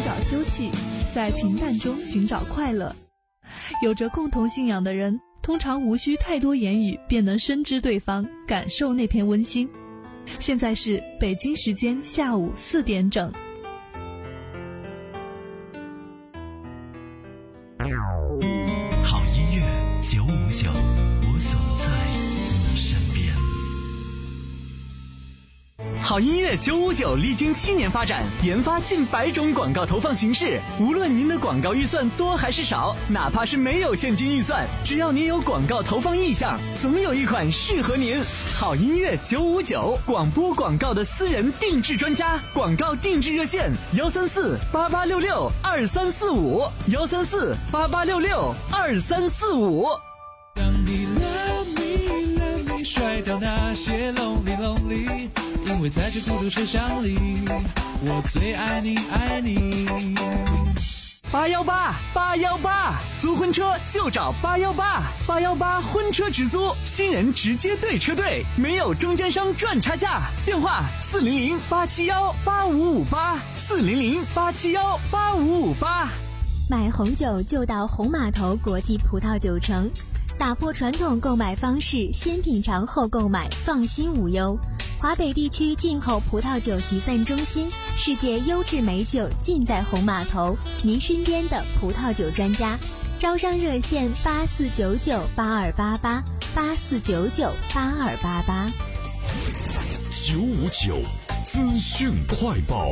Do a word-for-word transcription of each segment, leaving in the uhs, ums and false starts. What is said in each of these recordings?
找休憩，在平淡中寻找快乐。有着共同信仰的人，通常无需太多言语便能深知对方，感受那片温馨。现在是北京时间下午四点整。 好音乐九五九，我总在你身边。好音乐九五九历经七年发展，研发近百种广告投放形式。无论您的广告预算多还是少，哪怕是没有现金预算，只要您有广告投放意向，总有一款适合您。好音乐九五九，广播广告的私人定制专家，广告定制热线幺三四八八六六二三四五幺三四八八六六二三四五。 让你 love me love me 甩掉那些 lonely lonely， 因为在这孤独车厢里，我最爱你爱你。 八幺八八幺八，租婚车就找八幺八，八幺八婚车直租，新人直接对车队，没有中间商赚差价。电话四零零八七幺八五五八，四零零八七幺八五五八。 买红酒就到红码头国际葡萄酒城，打破传统购买方式，先品尝后购买，放心无忧。华北地区进口葡萄酒集散中心，世界优质美酒尽在红码头，您身边的葡萄酒专家。招商热线八四九九八二八八，八四九九八二八八。 九五九资讯快报。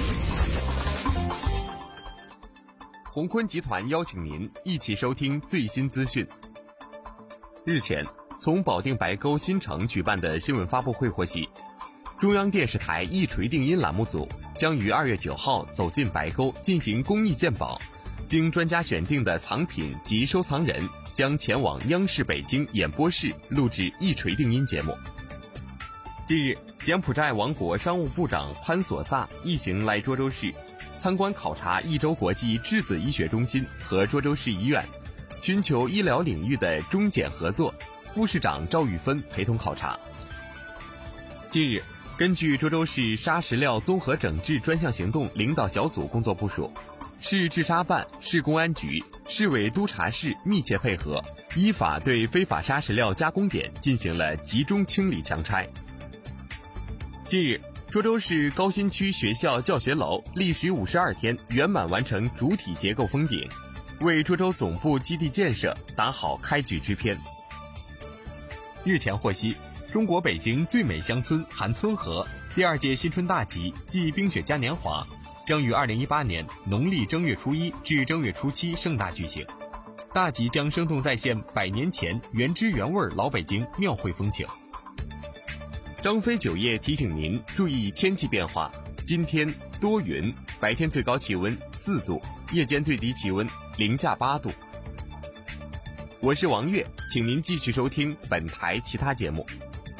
鸿坤集团邀请您一起收听最新资讯。日前，从保定白沟新城举办的新闻发布会获悉，中央电视台一锤定音栏目组将于二月九号走进白沟进行公益鉴宝，经专家选定的藏品及收藏人将前往央视北京演播室录制一锤定音节目。近日，柬埔寨王国商务部长潘索萨一行来涿州市参观考察益州国际质子医学中心和涿州市医院，寻求医疗领域的中柬合作。副市长赵玉芬陪同考察。近日，根据涿州市砂石料综合整治专项行动领导小组工作部署，市治沙办、市公安局、市委督察室密切配合，依法对非法砂石料加工点进行了集中清理强拆。近日，涿州市高新区学校教学楼历时五十二天圆满完成主体结构封顶，为涿州总部基地建设打好开局之篇。日前获悉，中国北京最美乡村韩村河第二届新春大集暨冰雪嘉年华将于二零一八年农历正月初一至正月初七盛大举行。大集将生动再现百年前原汁原味老北京庙会风情。张飞酒业提醒您注意天气变化，今天多云，白天最高气温四度，夜间最低气温零下八度。我是王悦，请您继续收听本台其他节目。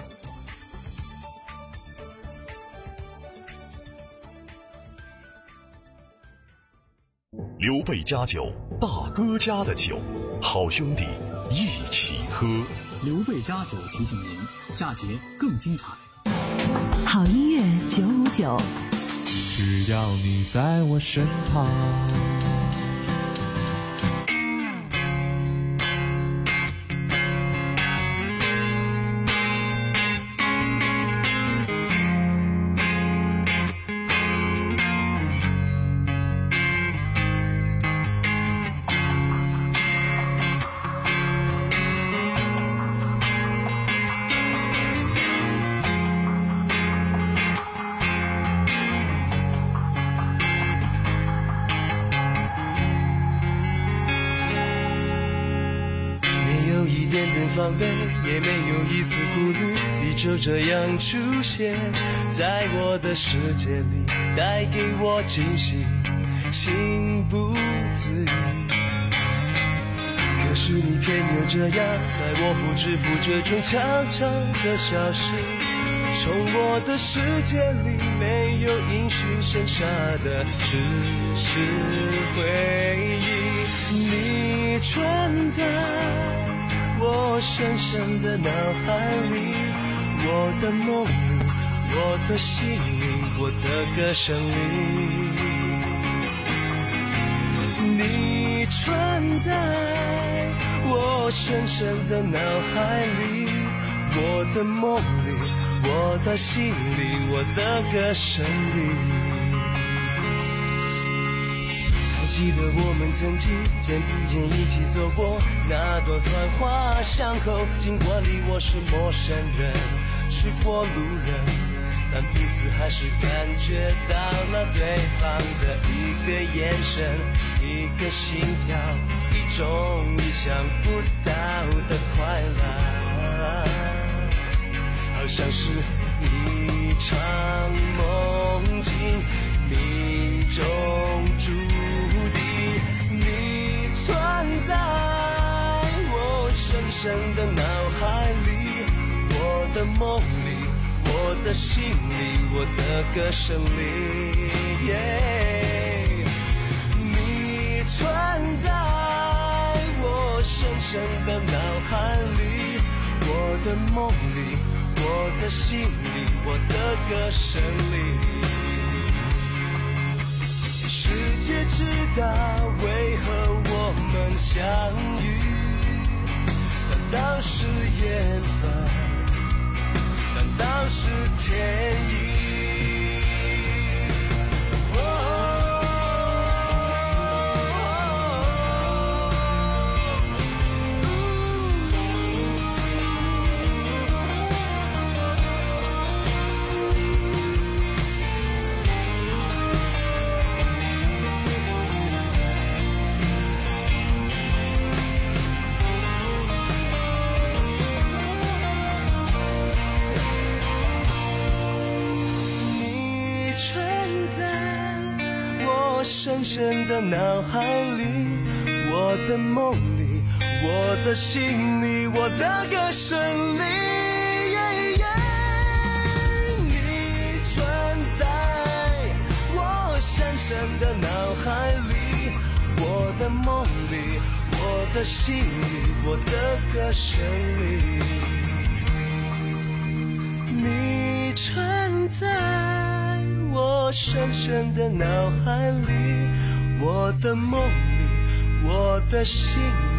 刘备家酒，大哥家的酒，好兄弟一起喝。 刘备家酒提醒您，下节更精彩。 好音乐九五九， 只要你在我身旁。 防备，也没有一丝顾虑，你就这样出现在我的世界里，带给我惊喜，情不自已。可是你偏又这样，在我不知不觉中悄悄地消失，从我的世界里没有音讯剩下的只是回忆。你存在我深深的脑海里，我的梦里，我的心里，我的歌声里。 在我深深的脑海里，我的梦里，我的心里，我的歌声里。还记得我们曾经肩并肩一起走过那段繁华巷口，尽管你我是陌生人，是过路人，但彼此还是感觉到了对方的一个眼神，一个心跳，一种意想不到的快乐，好像是一场梦境，命中注定你存在我深深的脑海里，我的梦里，我的心里，我的歌声里、yeah、你存在我深深的脑海里，我的梦里，我的心里，我的歌声里。世界知道为何我们相遇，难道是缘分，难道是天意？深深的脑海里，我的梦里，我的心里，我的歌声里、yeah, yeah、你存在我深深的脑海里，我的梦里，我的心里，我的歌声里，你存在我深深的脑海里，我的梦里，我的心里。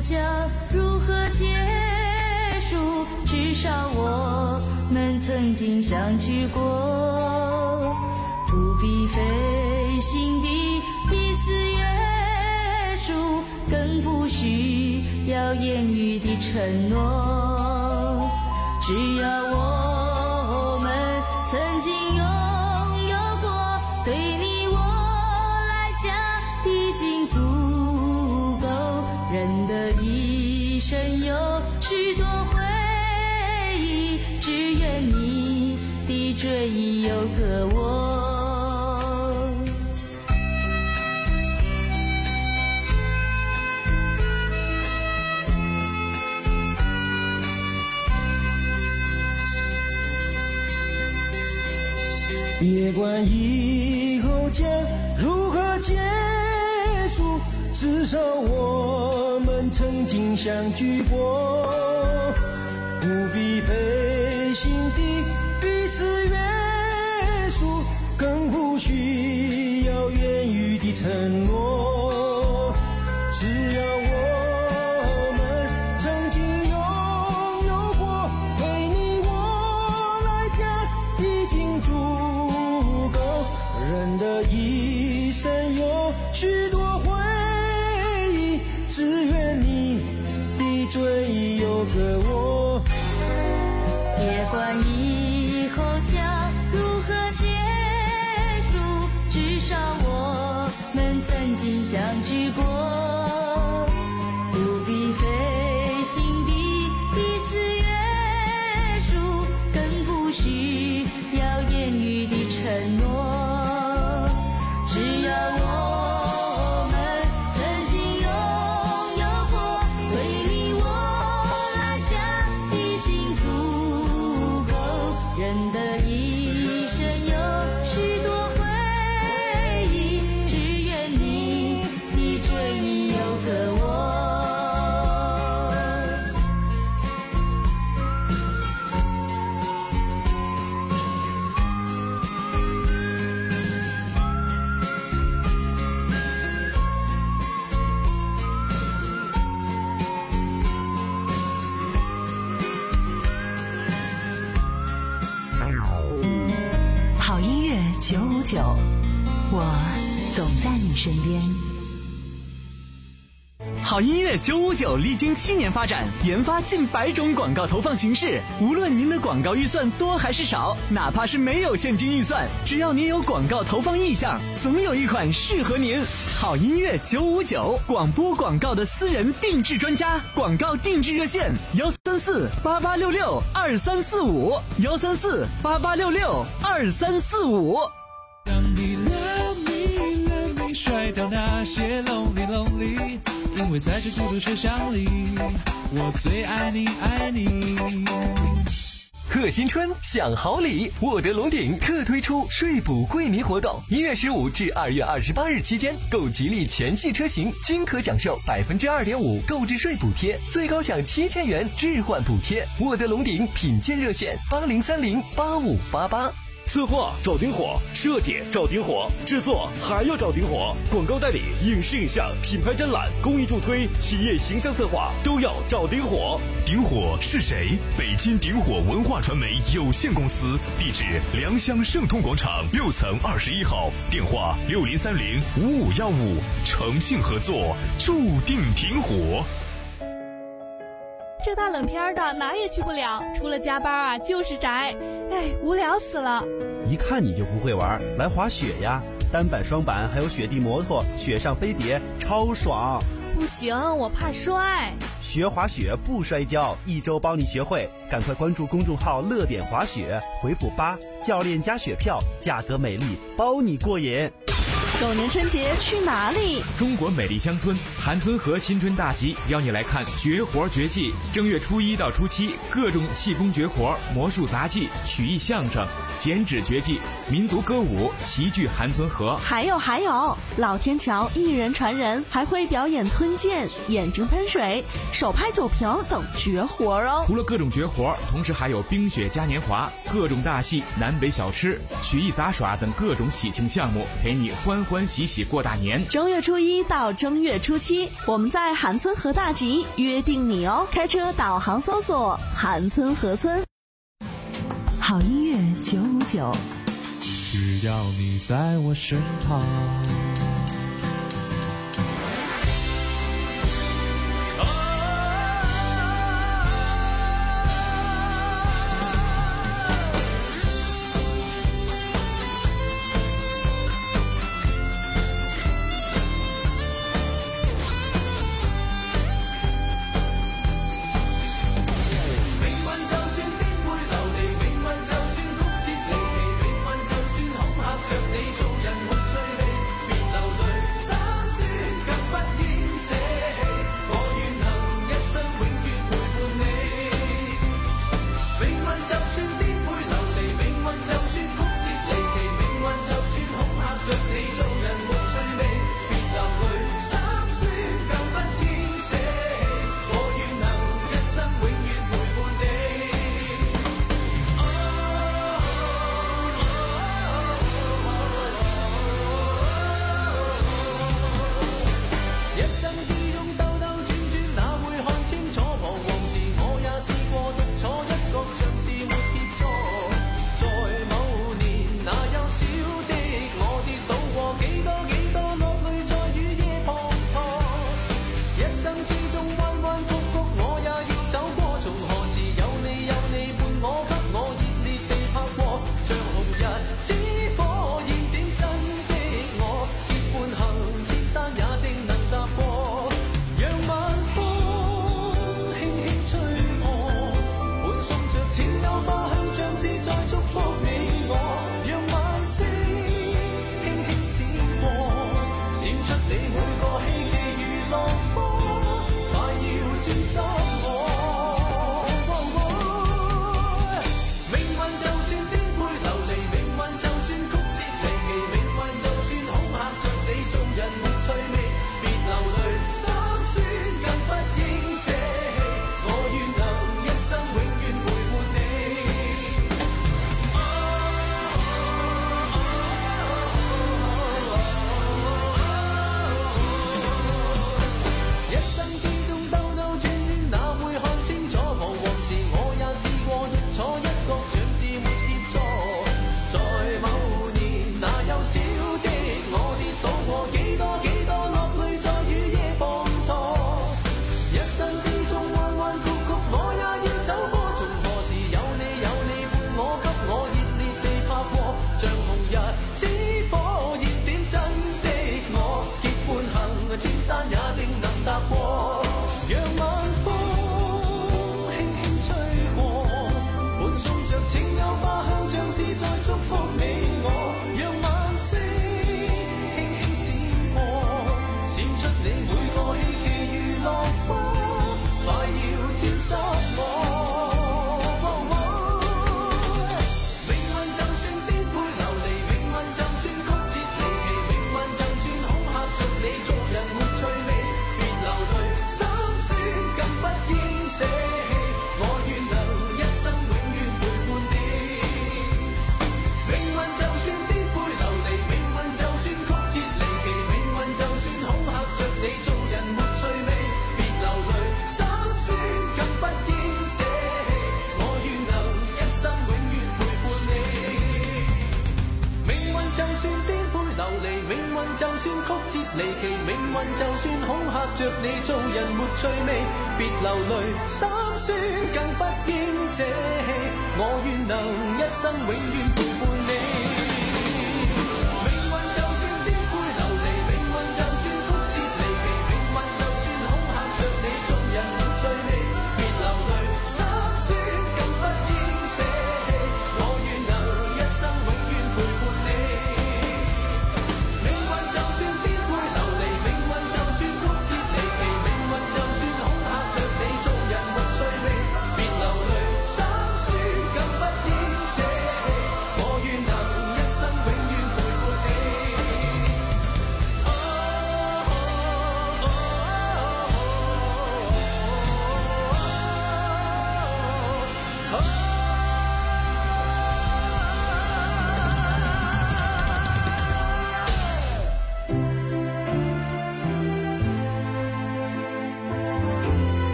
将如何结束？至少我们曾经相聚过，不必费心地彼此约束，更不需要言语的承诺。只要我们曾经拥有过，对你我来讲已经足够。人的一生有许多回忆，只愿你的追忆有个我。 别管以后将如何结束，至少我们曾经相聚过，不必费心地彼此约束，更不需要言语的承诺。只要我们曾经拥有过，对你我来讲已经足够。人的一生有许多回忆，只愿你的追忆有个我。 别管以后将如何结束，至少我们曾经相聚过，不必费心地彼此约束，更不需要言语的承诺。只要我们曾经拥有过，对你我来讲已经足够。人的一生有许多回忆，只愿你的追忆有个我。 好音乐九五九，我总在你身边。 好音乐九五九历经七年发展，研发近百种广告投放形式。无论您的广告预算多还是少，哪怕是没有现金预算，只要您有广告投放意向，总有一款适合您。好音乐九五九，广播广告的私人定制专家，广告定制热线：幺三四八八六六二三四五，幺三四八八六六二三四五。 让你 love me love me 甩掉那些 lonely lonely， 因为在这孤独车厢里，我最爱你爱你。 贺新春享好礼，沃德龙鼎特推出税补惠民活动，一月十五至二月二十八日期间，购吉利全系车型均可享受百分之二点五购置税补贴，最高享七千元置换补贴。沃德龙鼎品鉴热线：八零三零八五八八。 策划找顶火，设计找顶火，制作还要找顶火，广告代理、影视影像、品牌展览、公益助推、企业形象策划都要找顶火。 顶火是谁？北京顶火文化传媒有限公司，地址良乡盛通广场六层二十一号，电话六零三零五五幺五，诚信合作，注定顶火。 这大冷天的哪也去不了，除了加班啊就是宅，哎，无聊死了。 一看你就不会玩，来滑雪呀，单板双板还有雪地摩托，雪上飞碟超爽。 不行，我怕摔。 学滑雪不摔跤，一周帮你学会，赶快关注公众号乐点滑雪，回复八，教练加雪票，价格美丽，包你过瘾。 狗年春节去哪里？ 中国美丽乡村韩村河新春大集邀你来看绝活绝技。正月初一到初七，各种气功绝活、魔术杂技、曲艺相声、剪纸绝技、民族歌舞齐聚韩村河。 还有还有，老天桥一人传人，还会表演吞剑、眼睛喷水、手拍酒瓶等绝活哦。 除了各种绝活，同时还有冰雪嘉年华、各种大戏、南北小吃、曲艺杂耍等各种喜庆项目，陪你欢欢欢喜喜过大年。 正月初一到正月初七，我们在韩村河大集约定你哦。开车导航搜索韩村河村。 好音乐九五九， 只要你在我身旁。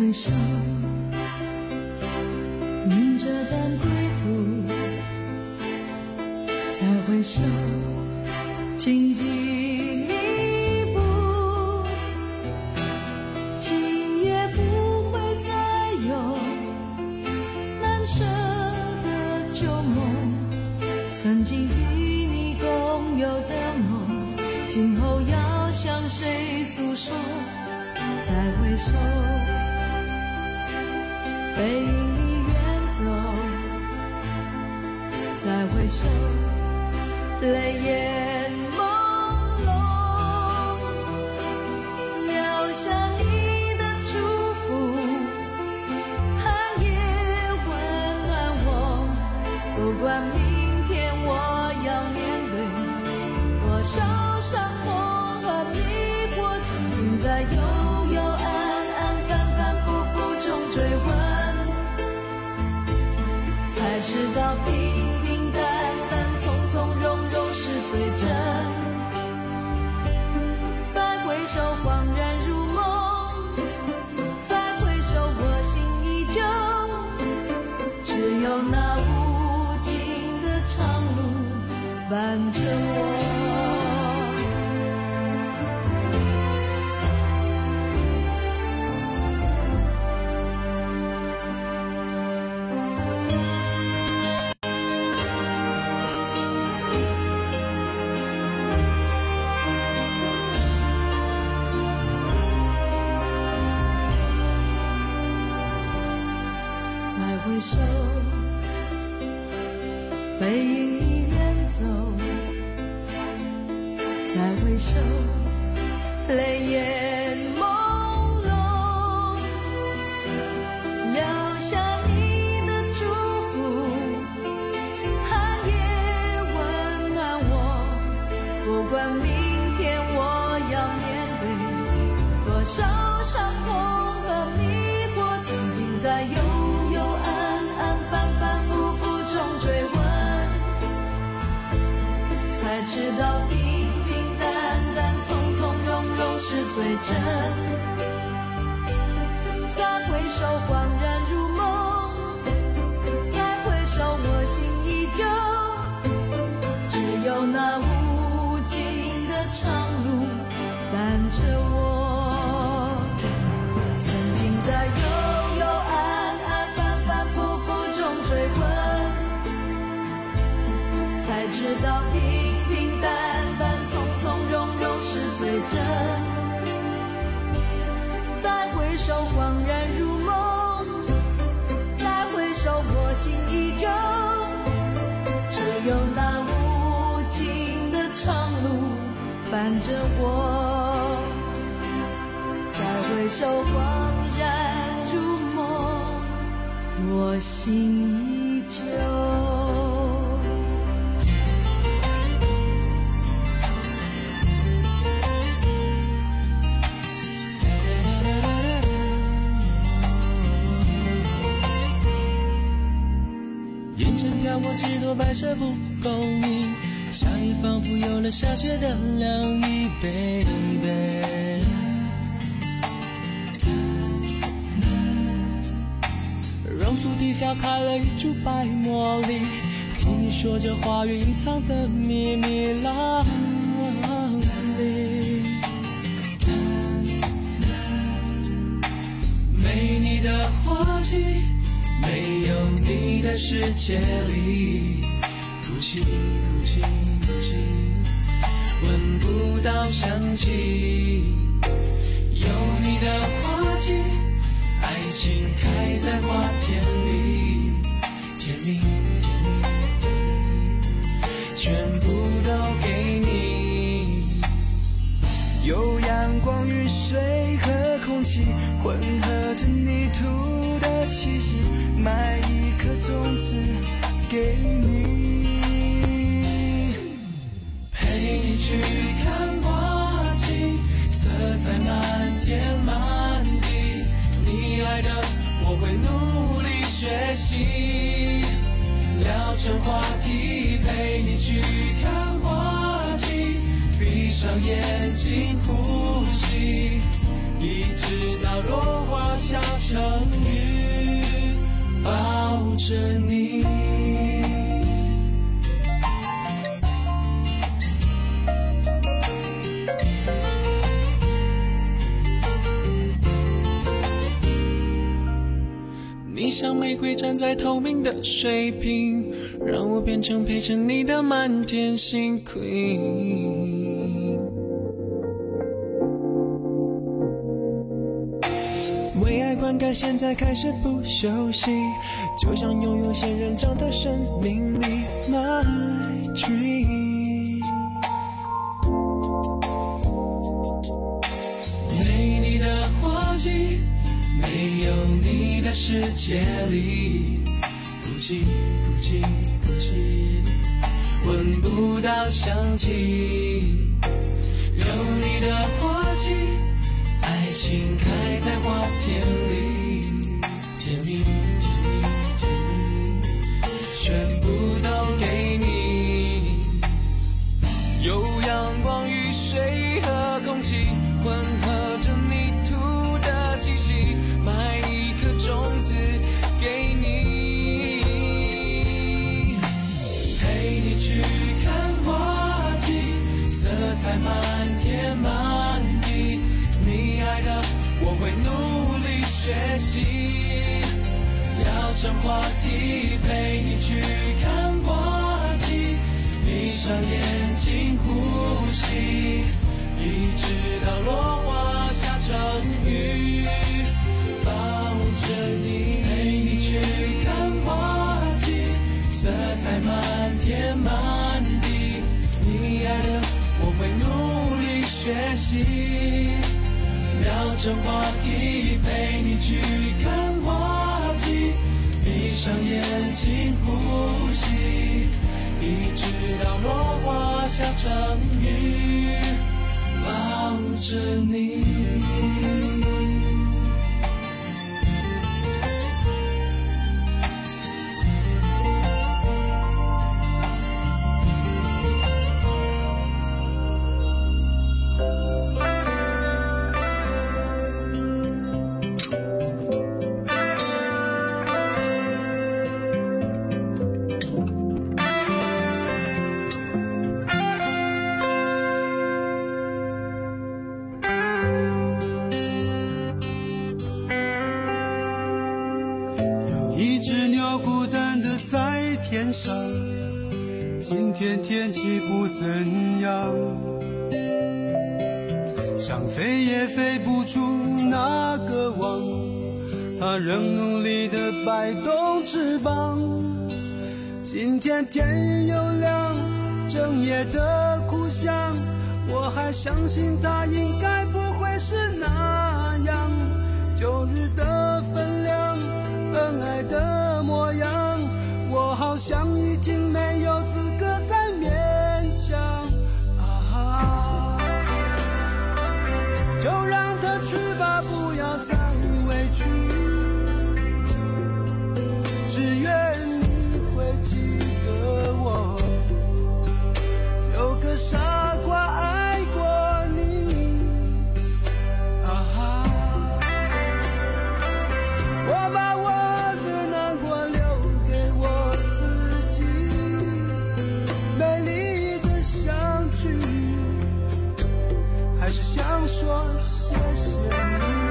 回首，云遮淡归途，再回首，荆棘密布，今夜不会再有难舍的旧梦，曾经与你共有的梦，今后要向谁诉说？再回首，背影已远走，再回首，泪眼朦胧，留下你的祝福，寒夜温暖我，不管明天我要面对多少伤痛和迷惑，曾经在幽幽暗暗反反复复中追问，才知道平平淡淡从从容容是最真。再回首恍然如梦，再回首我心依旧，只有那无尽的长路伴着我。回首，背影已远走，再回首，泪眼朦胧，留下你的祝福，寒夜温暖我，不管明天我要面对多少伤痛和迷惑，曾经在幽幽暗暗反反复复中追问，才知道平平淡淡从从容容是最真。再回首恍然如梦，再回首我心依旧，只有那无尽的长路伴着我。曾经在幽幽暗暗反反复复中追问，才知道平平淡淡从从容容是最真。再回首恍然如梦，再回首我心依旧，只有那无尽的长路伴着我。再回首恍然如梦，我心依旧。 眼前飘过几朵白色蒲公英，夏夜仿佛有了下雪的凉意 ，baby。榕树底下开了一株白茉莉，听你说着花园隐藏的秘密啦哩。没你的花季，没有你的世界里，哭泣哭泣哭泣，闻不到香气。有你的花季，爱情开在花田里，甜蜜甜蜜甜蜜，全部都给你。有阳光、雨水和空气混合着泥土的气息，埋一颗种子给你，陪你去看花季，色彩满天满地，你爱的我会努力学习，聊成话题，陪你去看花季，闭上眼睛呼吸，一直到落花下雪场雨，抱着你。你像玫瑰站在透明的水瓶，让我变成陪着你的满天星 Queen。 为爱灌溉，现在开始不休息，就像拥有仙人掌的生命力 My dream。 没你的花季，没有你的世界里，孤寂孤寂孤寂，闻不到香气。有你的花季，爱情开在花田里，甜蜜甜蜜甜蜜，全部都给你。有阳光雨水和空气混合着泥土的气息，埋一颗种子给你，陪你去看花季，色彩满天满地，你爱的我会努力学习，聊成话题，陪你去看花季，闭上眼睛呼吸，一直到落花下成雨，抱着你，陪你去看花季，色彩满天满地，你爱的我会努力学习，聊成话题，陪你去看花季，闭上眼睛呼吸，一直到落花下成雨，抱着你。天上，今天天气不怎样，想飞也飞不出那个网，它仍努力地摆动翅膀。今天天又亮，整夜的哭响，我还相信它应该不会是那样。旧日的分量，恩爱的模样，我好像已经没有资格再勉强啊，就让它去吧，不要再委屈，只愿你会记得我，有个傻瓜爱过你啊，我把我的难过留给我自己，美丽的相聚，还是想说谢谢你。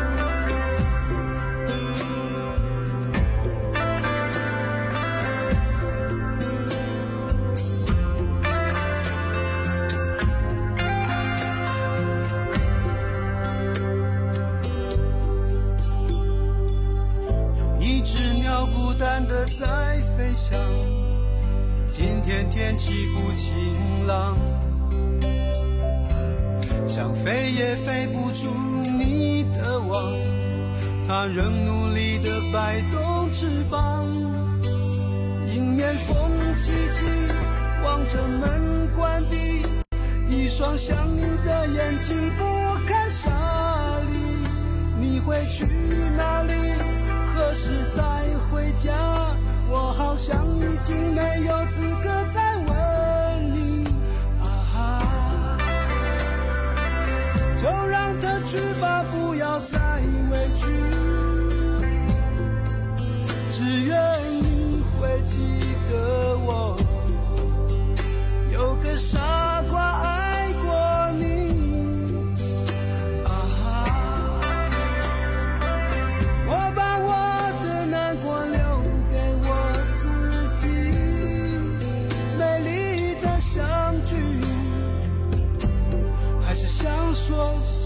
孤单的在飞翔，今天天气不晴朗，想飞也飞不出你的网，它仍努力地摆动翅膀。迎面风起起，望着门关闭，一双想你的眼睛不堪沙砾，你会去哪里？何时再回家？我好像已经没有资格再问你啊，就让它去吧，不要再委屈，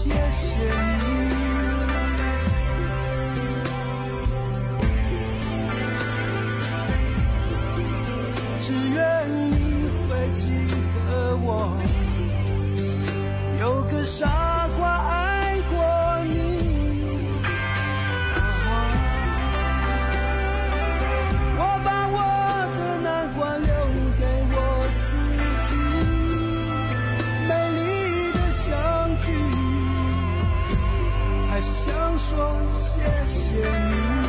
谢谢你。只愿你会记得我，有个傻瓜爱过你。我把我的难关留给我自己，美丽的相聚，还是想说谢谢你。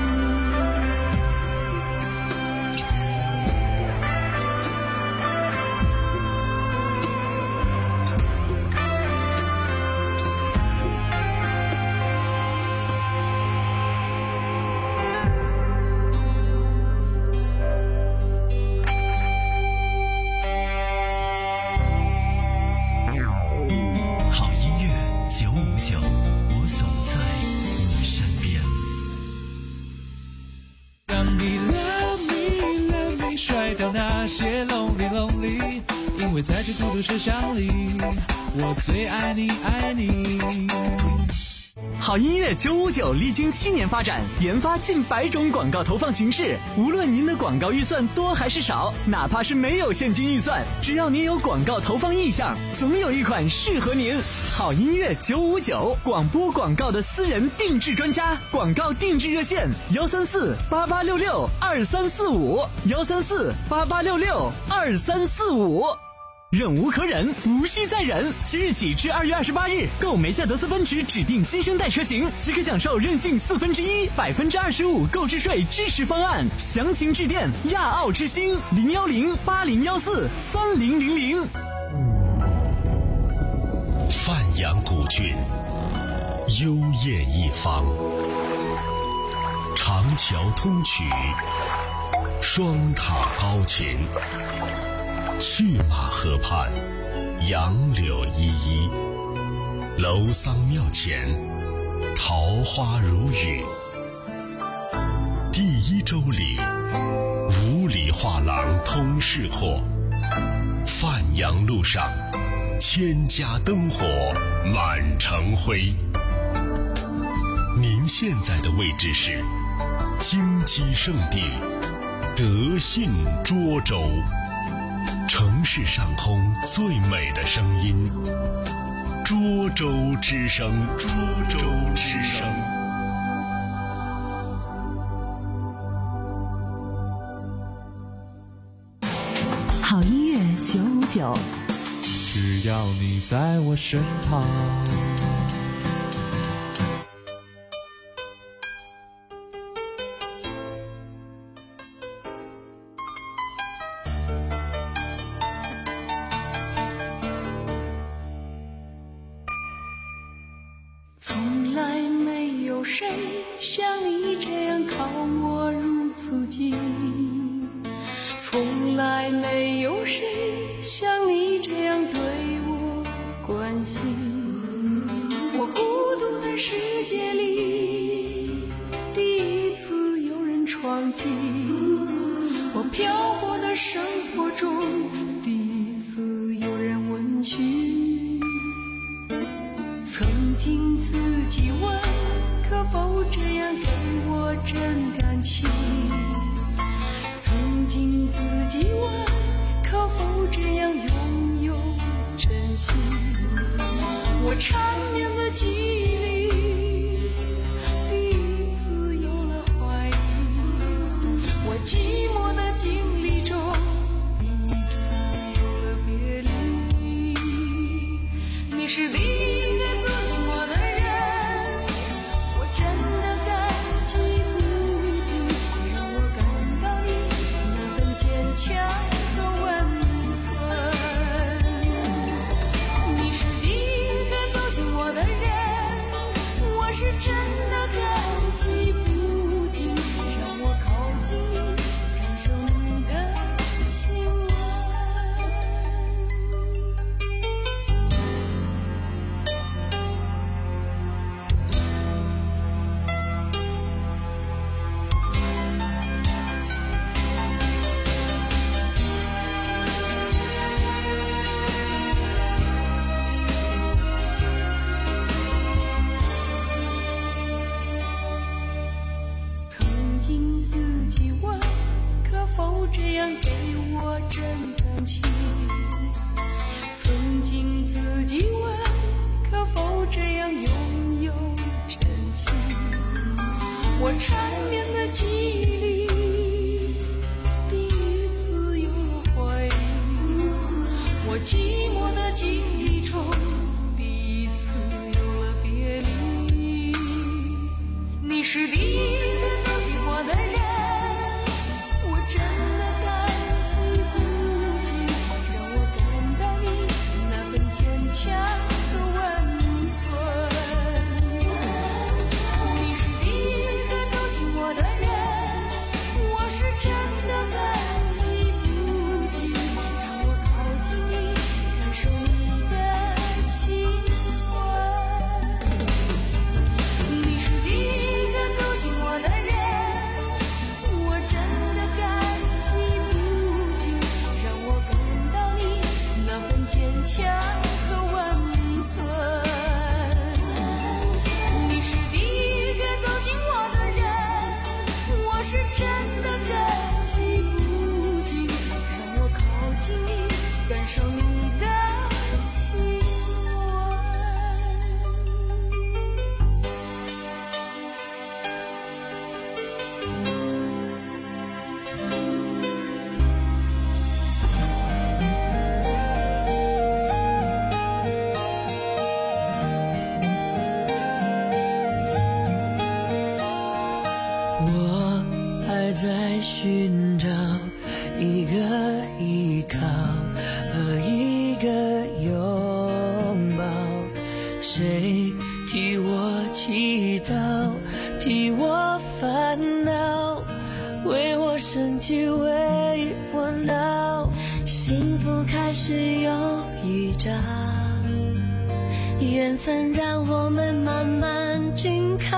那些 lonely lonely， 因为在这孤独世上里，我最爱你爱你。 好音乐九五九历经七年发展，研发近百种广告投放形式。无论您的广告预算多还是少，哪怕是没有现金预算，只要您有广告投放意向，总有一款适合您。好音乐九五九，广播广告的私人定制专家，广告定制热线：幺三四八八六六二三四五，幺三四八八六六二三四五。忍无可忍，无需再忍。即日起至二月二十八日，购梅赛德斯奔驰指定新生代车型，即可享受任性四分之一、百分之二十五购置税支持方案。详情致电亚奥之星零幺零八零幺四三零零零。 范阳古郡，幽艳一方，长桥通衢，双塔高擎。去马河畔，杨柳依依，楼桑庙前，桃花如雨。第一周里，五里画廊通市货。范阳路上，千家灯火满城辉。您现在的位置是金鸡圣地德信涿州。城市上空最美的声音，涿州之声，涿州之声。 好音乐九五九， 只要你在我身旁。 从来没有谁像你这样靠我如此近，从来没有谁像你这样对我关心。我孤独的世界里，第一次有人闯进；我漂泊的生活中，第一次有人问询。曾经自己问，可否这样给我真感情？曾经自己问，可否这样拥有真心？我缠绵的记忆里，第一次有了怀疑；我寂寞的经历中，第一次有了别离。你是第一强和温存，你是第一个走进我的人，我是真的感激不尽，让我靠近你，感受你的亲吻。 缠绵的记忆里，第一次有了怀疑。我寂寞的记忆中，第一次有了别离。你是第一个走进我的人，我真的感激不尽，让我感到你那份坚强和温存。你是第一个走进我的人，我是真的感激不尽，让我靠近你，感受你的亲吻。你是第一个走进我的人，我真的感激不尽，让我感到你那份坚强和温存。你是第一个走进我的人，我是真的感激不尽，让我靠近你，感受你的亲吻。 我还在寻找一个依靠和一个拥抱，谁替我祈祷，替我烦恼，为我生气，为我闹。 幸福开始有预兆，缘分让我们慢慢紧靠，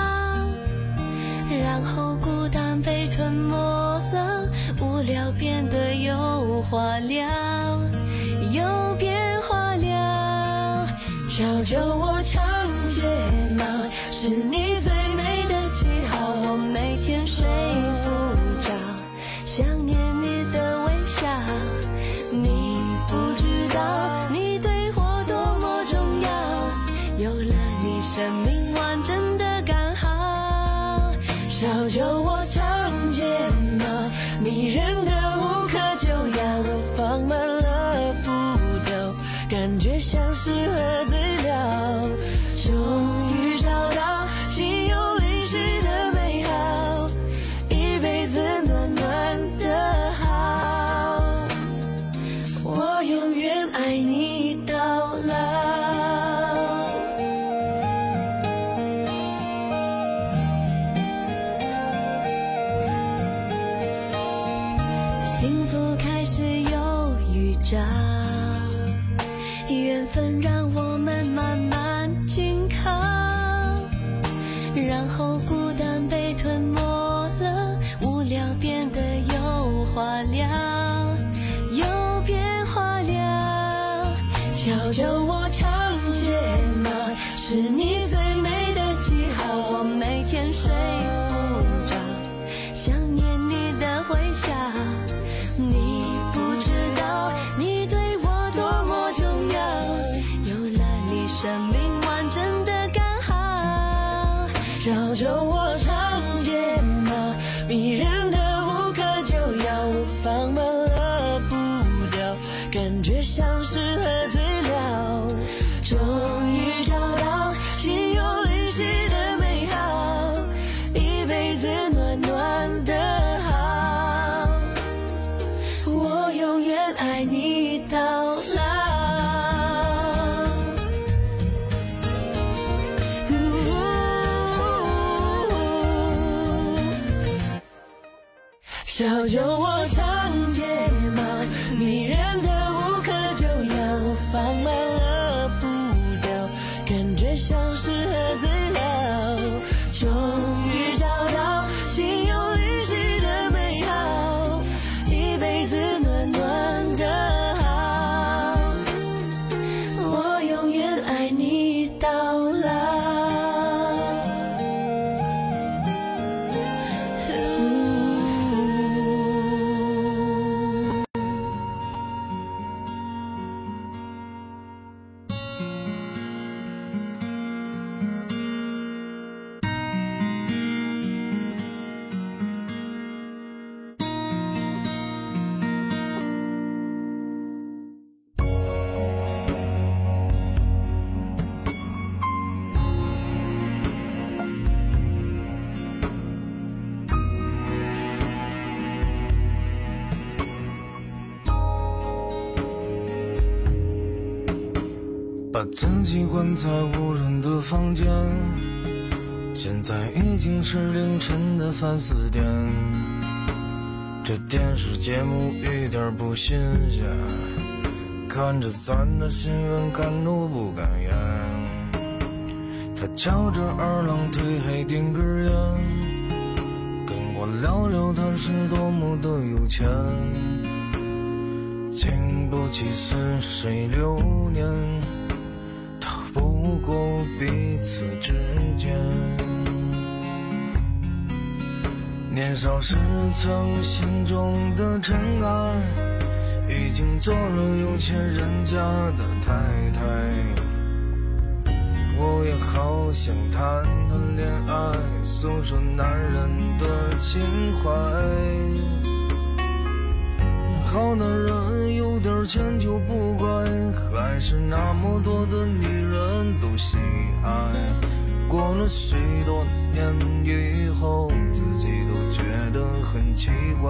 然后孤单被吞没了，无聊变得有话聊，有变化了。瞧着我长睫毛，是你最美的记号，我每天睡不着，想念你的微笑。你不知道你对我多么重要，有了你生命完整的刚好。 照着我长睫毛，迷人的无可救药，我放慢了步调，感觉像是喝醉了，终于找到心有灵犀的美好，一辈子暖暖的好，我永远爱你到老。 幸福开始有预兆，缘分让我们慢慢紧靠，然后孤单被吞没了，无聊变得有话聊，有变化了。 瞧着我长睫毛，是你最美的记号，我每天睡不着， 想念你的微笑。你不知道你对我多么重要，有了你生命完整的刚好。 照着我长睫毛，迷人的无可救药，我放慢了步调，感觉像是喝醉了，终于找到心有灵犀的美好，一辈子暖暖的好，我永远爱你到老。瞧着我长睫毛，迷人的无可救药，我放慢了步调，感觉像是喝醉了，终于找到心有灵犀的美好，一辈子暖暖的好，我永远爱你到老。 把自己关在无人的房间，现在已经是凌晨的三四点，这电视节目一点不新鲜，看着咱的新闻敢怒不敢言。他翘着二郎腿还点根烟，跟我聊聊他是多么的有钱，经不起似水流年，逃不过彼此之间。年少时曾心中的尘埃，已经做了有钱人家的太太。我也好想谈谈恋爱，诉说男人的情怀。好男人有点钱就不怪，还是那么多的女人都喜爱。过了许多年以后，自己都觉得很奇怪。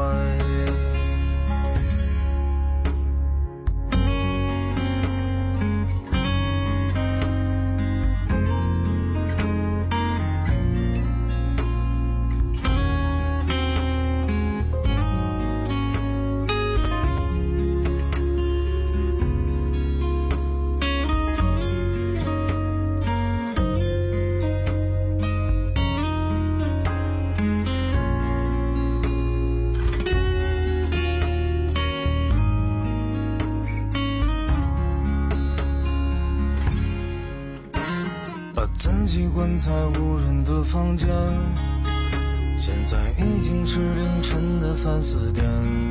自己关在无人的房间，现在已经是凌晨的三四点，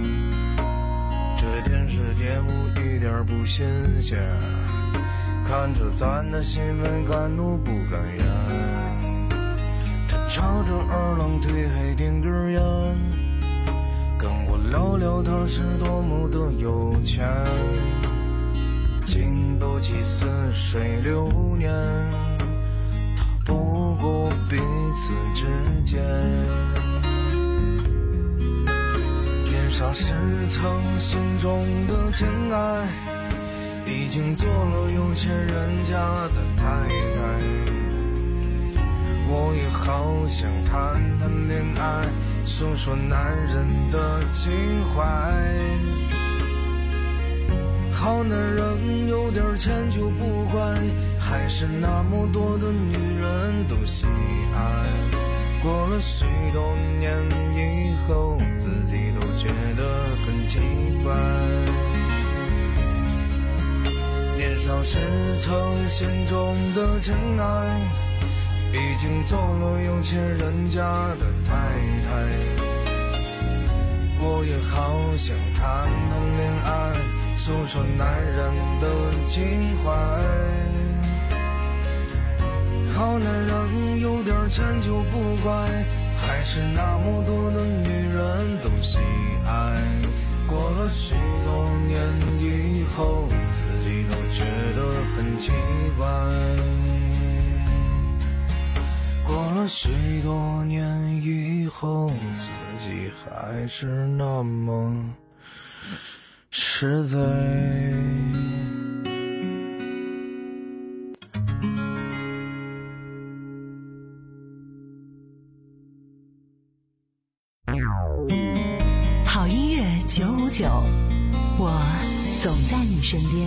这电视节目一点不新鲜，看着咱的新闻敢怒不敢言。他翘着二郎腿还点根烟，跟我聊聊他是多么的有钱，经不起似水流年，不过彼此之间。年少时曾心中的真爱，已经做了有钱人家的太太。我也好想谈谈恋爱，诉说男人的情怀。好男人有点钱就不怪，还是那么多的女人都喜爱。过了许多年以后，自己都觉得很奇怪。年少时曾心中的真爱，已经做了有钱人家的太太。我也好想谈谈恋爱，诉说男人的情怀。好男人有点钱就不怪，还是那么多的女人都喜爱。过了许多年以后，自己都觉得很奇怪。过了许多年以后，自己还是那么实在。 好音乐九五九，我总在你身边。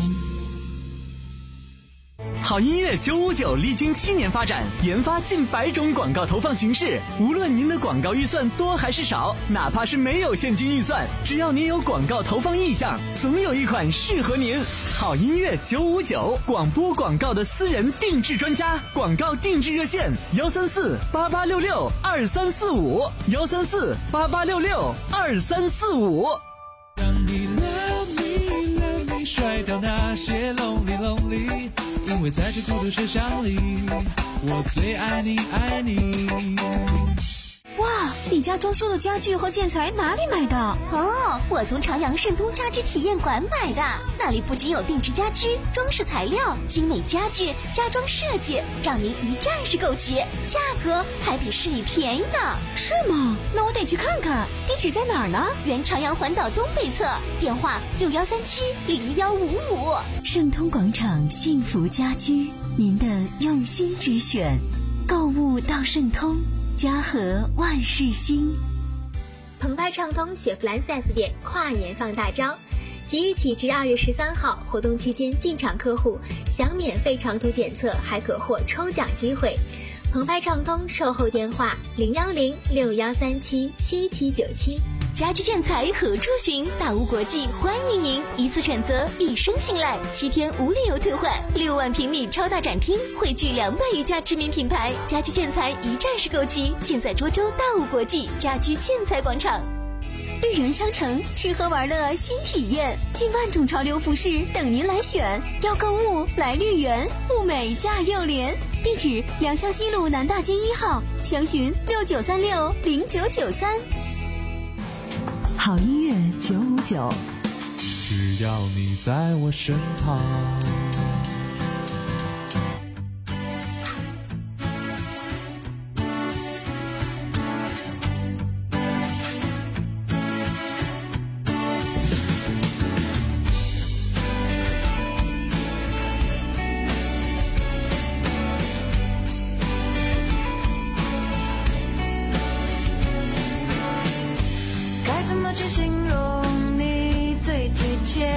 好音乐九五九历经七年发展，研发近百种广告投放形式。无论您的广告预算多还是少，哪怕是没有现金预算，只要您有广告投放意向，总有一款适合您。好音乐九五九，广播广告的私人定制专家，广告定制热线：幺三四八八六六二三四五，幺三四八八六六二三四五。 让你 love me love me 甩掉那些 lonely lonely， 因为在这孤独车厢里，我最爱你爱你。 哇， 哇，你家装修的家具和建材哪里买的？ 哦，我从朝阳盛通家居体验馆买的，那里不仅有定制家居、装饰材料、精美家具、家装设计，让您一站式购齐，价格还比市里便宜呢。 是吗？那我得去看看。地址在哪儿呢？ 原朝阳环岛东北侧，电话六幺三七零幺五五。 盛通广场幸福家居，您的用心之选。购物到盛通，家和万事兴。 澎湃畅通雪佛兰 四 S 店跨年放大招，即日起至二月十三号，活动期间进场客户享免费长途检测，还可获抽奖机会。澎湃畅通售后电话零幺零六幺三七七七九七。 家居建材何处寻？大屋国际欢迎您，一次选择，一生信赖，七天无理由退换，六万平米超大展厅，汇聚两百余家知名品牌，家居建材一站式购齐，尽在涿州大屋国际家居建材广场。 绿园商城吃喝玩乐新体验，近万种潮流服饰等您来选。要购物来绿园，物美价又廉。地址：良乡西路南大街一号，详询六九三六零九九三。 好音乐九五九， 只要你在我身旁。 去形容你最贴切，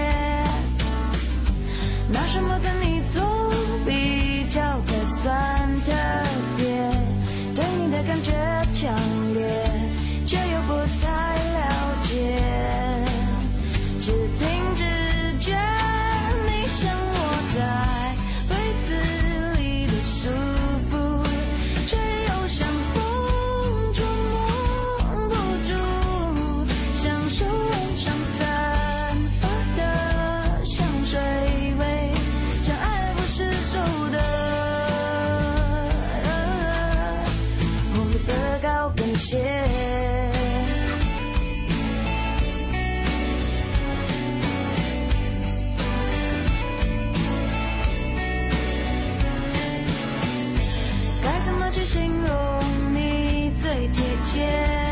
拿什么跟你做比较才算特别？对你的感觉强烈，却又不太了解，只凭直觉，你像我在被子里的束缚，却又像风捉摸不住，享受晚上散发的香水味，像爱不释手的红色高跟鞋。该怎么去形容你最贴切？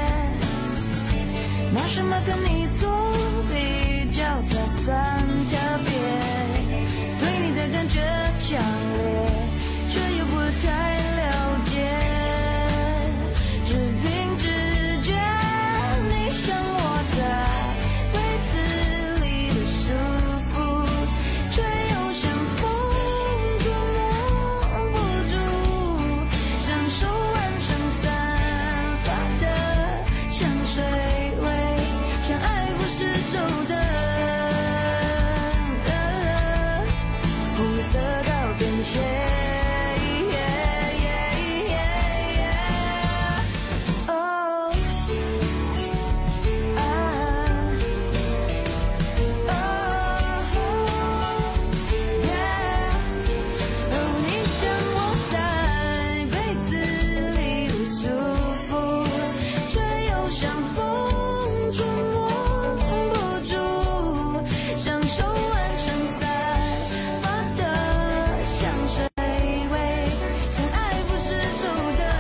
拿什么跟你做比较才算特别？对你的感觉强烈，却又不太了解，只凭直觉，你像我在被子里的束缚，却又像风捉摸不住，享受晚上散发的香水味，像爱不释手的红色高跟鞋。哦啊哦，你像我在被子里的束缚，却又像风捉摸不住，享受晚上散发的香水味，像爱不释手的。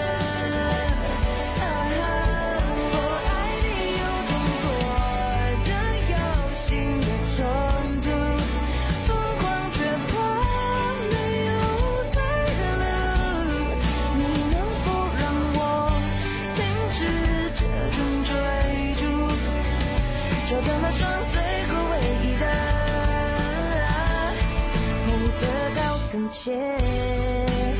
我爱你有动作的有心的冲突，疯狂却怕没有退路。你能否让我停止这种追逐，找到那双最后唯一的红色高跟鞋。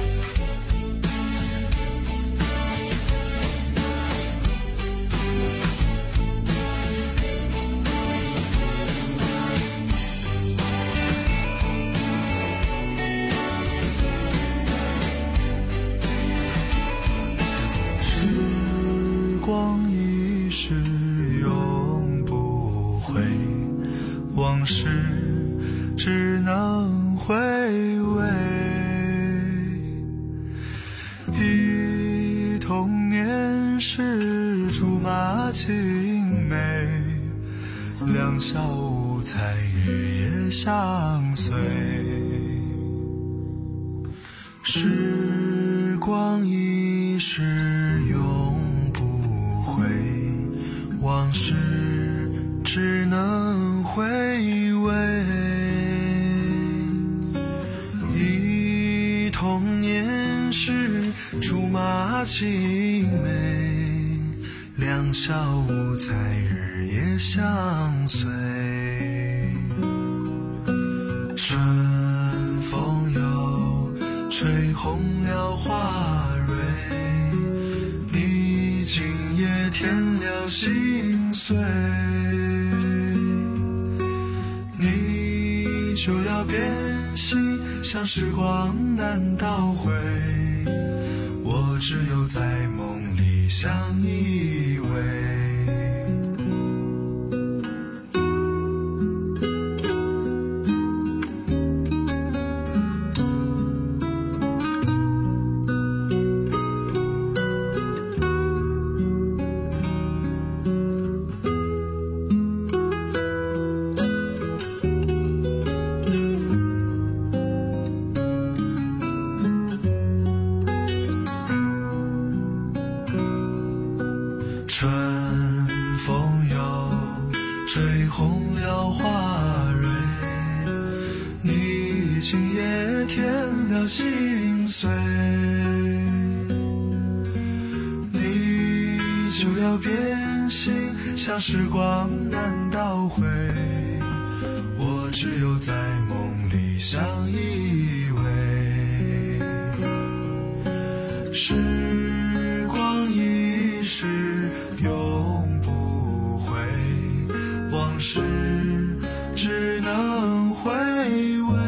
时光一逝永不回，往事只能回味。忆童年时马青梅，两小无猜，日夜相随。时光一逝永不回，往事只能回味。忆童年时竹马青梅，两小无猜，日夜相随。春风又吹红了花蕊，你今夜添了心碎，你就要变心，像时光难倒回，我只有在梦里相依偎。春风又吹红了花蕊，你今夜添了心碎，你就要变心，像时光难倒回，我只有在梦里相依偎。时光一逝永不回，往事只能回味。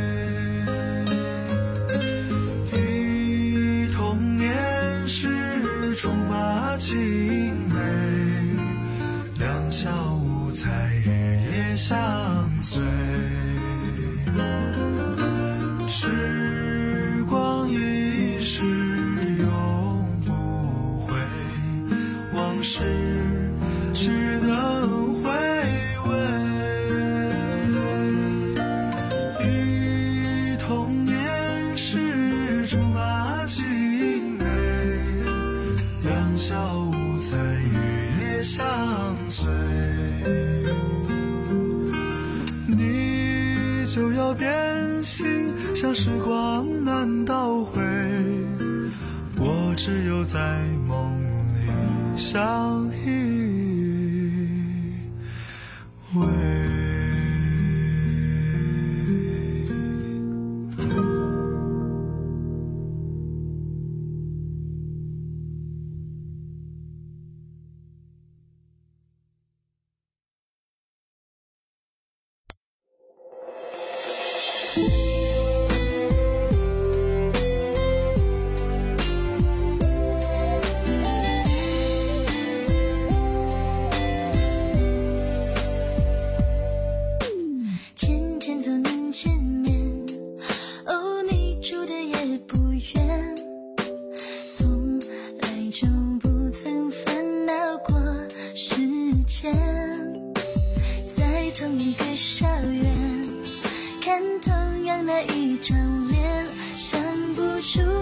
忆童年时竹马青梅，两小无猜，日夜相随。时光一逝永不回，往事只能回味。忆童年时竹马青梅，两小无猜，日夜相随。你就要变心，像时光难倒回，我只有在梦里相依偎。 天天都能见面，哦，你住的也不远，从来就不曾烦恼过时间，在同一个校园，看同样的一张脸，想不出